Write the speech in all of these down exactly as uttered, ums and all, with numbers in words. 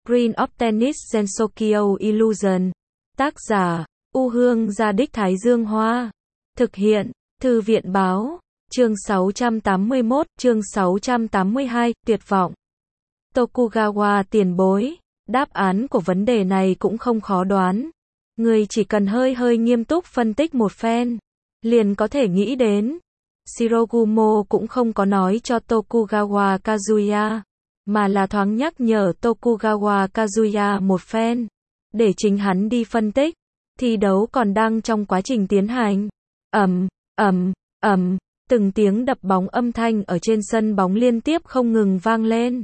Green of Tennis Gensokyo Illusion. Tác giả, U Hương Gia Đích Thái Dương Hoa. Thực hiện, Thư viện Báo. Chương sáu trăm tám mươi mốt, chương sáu trăm tám mươi hai, tuyệt vọng. Tokugawa tiền bối, đáp án của vấn đề này cũng không khó đoán. Người chỉ cần hơi hơi nghiêm túc phân tích một phen, liền có thể nghĩ đến. Shirogumo cũng không có nói cho Tokugawa Kazuya, mà là thoáng nhắc nhở Tokugawa Kazuya một phen, để chính hắn đi phân tích. Thi đấu còn đang trong quá trình tiến hành. Ầm, ầm, ầm, từng tiếng đập bóng âm thanh ở trên sân bóng liên tiếp không ngừng vang lên.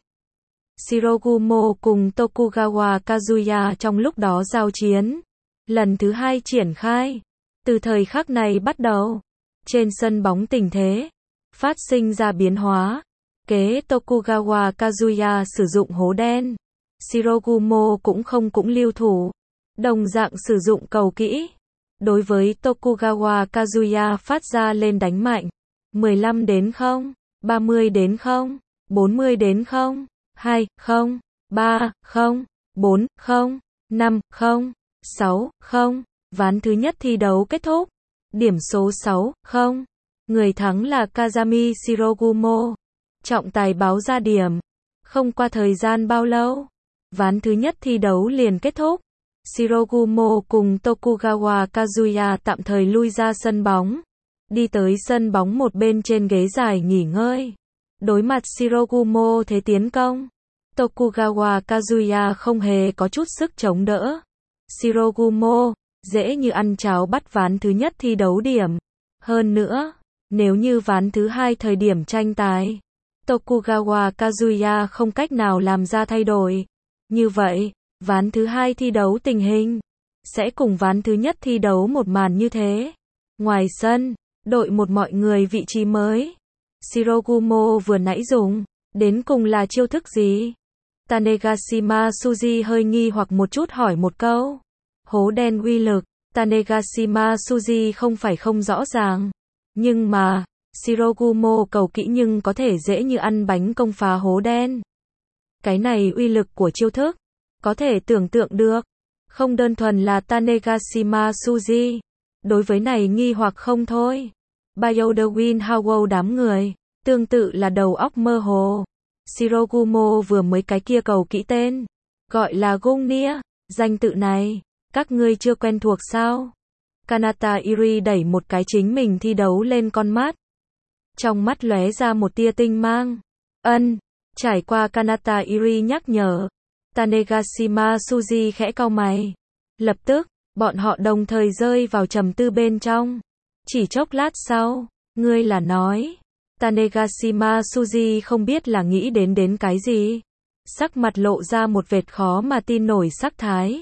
Shirogumo cùng Tokugawa Kazuya trong lúc đó giao chiến, lần thứ hai triển khai. Từ thời khắc này bắt đầu, trên sân bóng tình thế phát sinh ra biến hóa. Kế Tokugawa Kazuya sử dụng hố đen, Shirogumo cũng không cũng lưu thủ, đồng dạng sử dụng cầu kỹ. Đối với Tokugawa Kazuya phát ra lên đánh mạnh. mười lăm đến không, ba mươi đến không, bốn mươi đến không, hai, không, ba, không, bốn, không, năm, không, sáu, không. Ván thứ nhất thi đấu kết thúc. Điểm số sáu, không. Người thắng là Kazami Shirogumo. Trọng tài báo ra điểm. Không qua thời gian bao lâu, ván thứ nhất thi đấu liền kết thúc. Shirogumo cùng Tokugawa Kazuya tạm thời lui ra sân bóng, đi tới sân bóng một bên trên ghế dài nghỉ ngơi. Đối mặt Shirogumo thế tiến công, Tokugawa Kazuya không hề có chút sức chống đỡ. Shirogumo dễ như ăn cháo bắt ván thứ nhất thi đấu điểm. Hơn nữa, nếu như ván thứ hai thời điểm tranh tài, Tokugawa Kazuya không cách nào làm ra thay đổi, như vậy, ván thứ hai thi đấu tình hình sẽ cùng ván thứ nhất thi đấu một màn như thế. Ngoài sân, đội một mọi người vị trí mới. Shirogumo vừa nãy dùng, đến cùng là chiêu thức gì? Tanegashima Suji hơi nghi hoặc một chút hỏi một câu. Hố đen uy lực, Tanegashima Suji không phải không rõ ràng. Nhưng mà, Shirogumo cầu kỹ nhưng có thể dễ như ăn bánh công phá hố đen. Cái này uy lực của chiêu thức, có thể tưởng tượng được. Không đơn thuần là Tanegashima Suji. Đối với này nghi hoặc không thôi. Biodewin Howell đám người, tương tự là đầu óc mơ hồ. Shirogumo vừa mới cái kia cầu kỹ tên, gọi là Gungnir, danh tự này, các ngươi chưa quen thuộc sao? Kanata Iri đẩy một cái chính mình thi đấu lên con mắt. Trong mắt lóe ra một tia tinh mang. Ân, trải qua Kanata Iri nhắc nhở, Tanegashima Suji khẽ cau mày. Lập tức, bọn họ đồng thời rơi vào trầm tư bên trong. Chỉ chốc lát sau, ngươi là nói, Tanegashima Suji không biết là nghĩ đến đến cái gì. Sắc mặt lộ ra một vệt khó mà tin nổi sắc thái.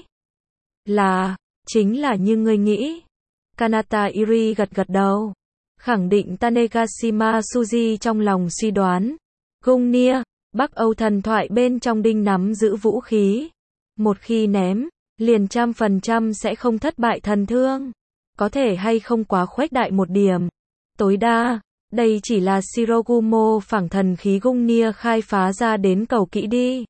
Là, chính là như ngươi nghĩ. Kanata Iri gật gật đầu, khẳng định Tanegashima Suji trong lòng suy đoán. Gungnir, Bắc Âu thần thoại bên trong đinh nắm giữ vũ khí. Một khi ném, liền trăm phần trăm sẽ không thất bại thần thương. Có thể hay không quá khuếch đại một điểm. Tối đa, đây chỉ là Shirogumo phảng thần khí Gungnir khai phá ra đến cầu kỹ đi.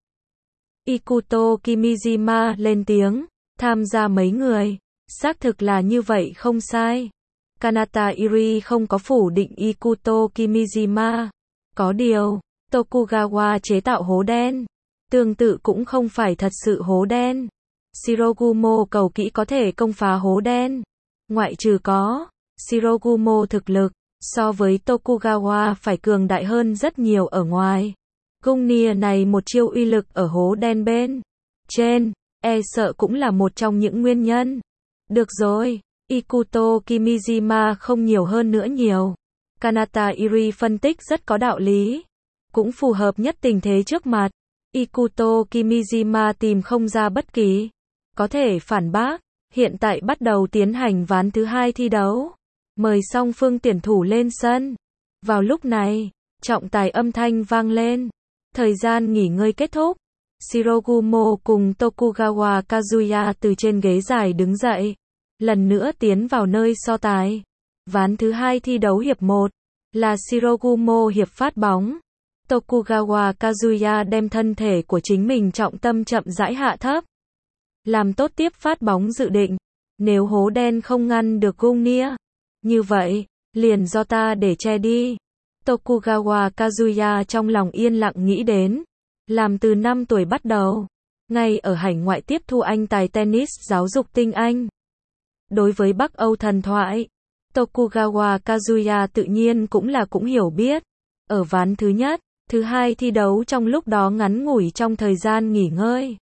Ikuto Kimijima lên tiếng, tham gia mấy người. Xác thực là như vậy không sai. Kanata Iri không có phủ định Ikuto Kimijima. Có điều, Tokugawa chế tạo hố đen, tương tự cũng không phải thật sự hố đen. Shirogumo cầu kỹ có thể công phá hố đen. Ngoại trừ có, Shirogumo thực lực, so với Tokugawa phải cường đại hơn rất nhiều ở ngoài. Gungnir này một chiêu uy lực ở hố đen bên trên, e sợ cũng là một trong những nguyên nhân. Được rồi, Ikuto Kimijima không nhiều hơn nữa nhiều. Kanata Iri phân tích rất có đạo lý, cũng phù hợp nhất tình thế trước mặt. Ikuto Kimijima tìm không ra bất kỳ có thể phản bác. Hiện tại bắt đầu tiến hành ván thứ hai thi đấu. Mời song phương tuyển thủ lên sân. Vào lúc này, trọng tài âm thanh vang lên. Thời gian nghỉ ngơi kết thúc. Shirogumo cùng Tokugawa Kazuya từ trên ghế dài đứng dậy, lần nữa tiến vào nơi so tài. Ván thứ hai thi đấu hiệp một là Shirogumo hiệp phát bóng. Tokugawa Kazuya đem thân thể của chính mình trọng tâm chậm rãi hạ thấp. Làm tốt tiếp phát bóng dự định. Nếu hố đen không ngăn được Gungnir, như vậy, liền do ta để che đi. Tokugawa Kazuya trong lòng yên lặng nghĩ đến. Làm từ năm tuổi bắt đầu. Ngay ở hải ngoại tiếp thu anh tài tennis giáo dục tinh anh. Đối với Bắc Âu thần thoại, Tokugawa Kazuya tự nhiên cũng là cũng hiểu biết. Ở ván thứ nhất, thứ hai thi đấu trong lúc đó ngắn ngủi trong thời gian nghỉ ngơi.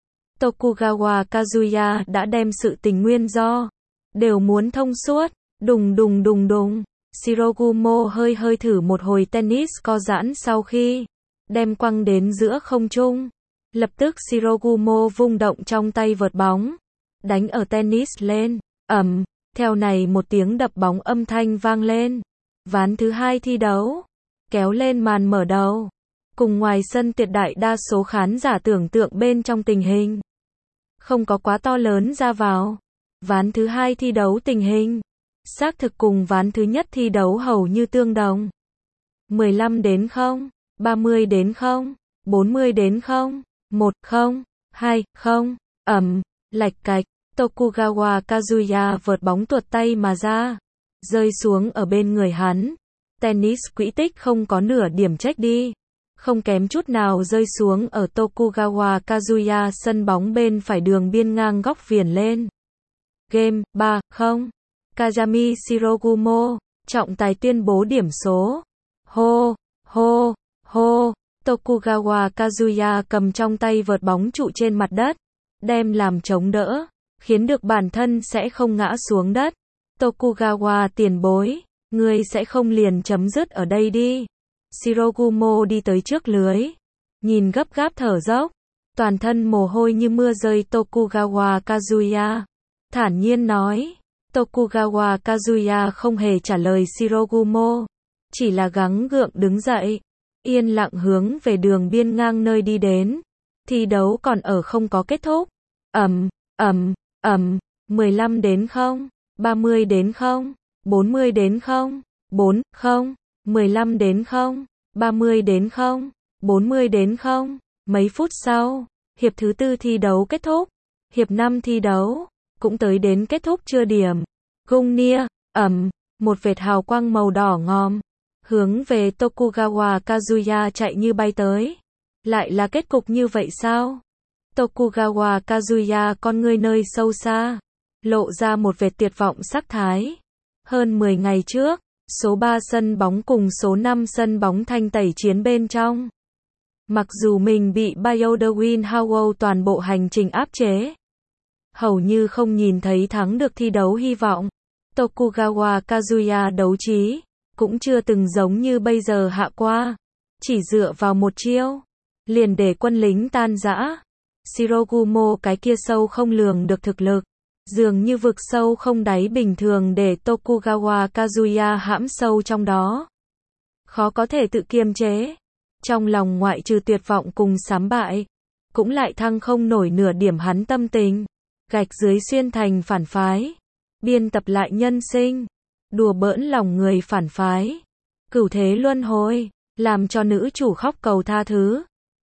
Tokugawa Kazuya đã đem sự tình nguyên do, đều muốn thông suốt, đùng đùng đùng đùng. Shirogumo hơi hơi thử một hồi tennis co giãn sau khi đem quăng đến giữa không trung. Lập tức Shirogumo vung động trong tay vợt bóng, đánh ở tennis lên, ầm, theo này một tiếng đập bóng âm thanh vang lên. Ván thứ hai thi đấu, kéo lên màn mở đầu. Cùng ngoài sân tuyệt đại đa số khán giả tưởng tượng bên trong tình hình không có quá to lớn ra vào. Ván thứ hai thi đấu tình hình xác thực cùng ván thứ nhất thi đấu hầu như tương đồng. mười lăm đến không, ba mươi đến không, bốn mươi đến không, một không, hai không, ầm, lạch cạch. Tokugawa Kazuya vợt bóng tuột tay mà ra, rơi xuống ở bên người hắn. Tennis quỹ tích không có nửa điểm trách đi, không kém chút nào rơi xuống ở Tokugawa Kazuya sân bóng bên phải đường biên ngang góc viền lên. Game, ba không. Kazami Shirogumo, trọng tài tuyên bố điểm số. Hô, hô, hô. Tokugawa Kazuya cầm trong tay vợt bóng trụ trên mặt đất, đem làm chống đỡ, khiến được bản thân sẽ không ngã xuống đất. Tokugawa tiền bối, ngươi sẽ không liền chấm dứt ở đây đi. Shirogumo đi tới trước lưới, nhìn gấp gáp thở dốc, toàn thân mồ hôi như mưa rơi. Tokugawa Kazuya thản nhiên nói. Tokugawa Kazuya không hề trả lời Shirogumo, chỉ là gắng gượng đứng dậy, yên lặng hướng về đường biên ngang nơi đi đến. Thi đấu còn ở không có kết thúc. Ầm, ầm, ầm, mười lăm đến không, ba mươi đến không, bốn mươi đến không, bốn không, mười lăm đến không, ba mươi đến không, bốn mươi đến không. Mấy phút sau, hiệp thứ tư thi đấu kết thúc. Hiệp năm thi đấu cũng tới đến kết thúc chưa điểm. Gungnir, ầm, một vệt hào quang màu đỏ ngòm hướng về Tokugawa Kazuya chạy như bay tới. Lại là kết cục như vậy sao? Tokugawa Kazuya con ngươi nơi sâu xa lộ ra một vệt tuyệt vọng sắc thái. Hơn mười ngày trước, số ba sân bóng cùng số năm sân bóng thanh tẩy chiến bên trong. Mặc dù mình bị Bayodawin Howell toàn bộ hành trình áp chế, hầu như không nhìn thấy thắng được thi đấu hy vọng. Tokugawa Kazuya đấu trí cũng chưa từng giống như bây giờ hạ qua, chỉ dựa vào một chiêu liền để quân lính tan rã. Shirogumo cái kia sâu không lường được thực lực, dường như vực sâu không đáy bình thường để Tokugawa Kazuya hãm sâu trong đó, khó có thể tự kiềm chế. Trong lòng ngoại trừ tuyệt vọng cùng sám bại, cũng lại thăng không nổi nửa điểm hắn tâm tình. Gạch dưới xuyên thành phản phái, biên tập lại nhân sinh, đùa bỡn lòng người phản phái, cửu thế luân hồi, làm cho nữ chủ khóc cầu tha thứ.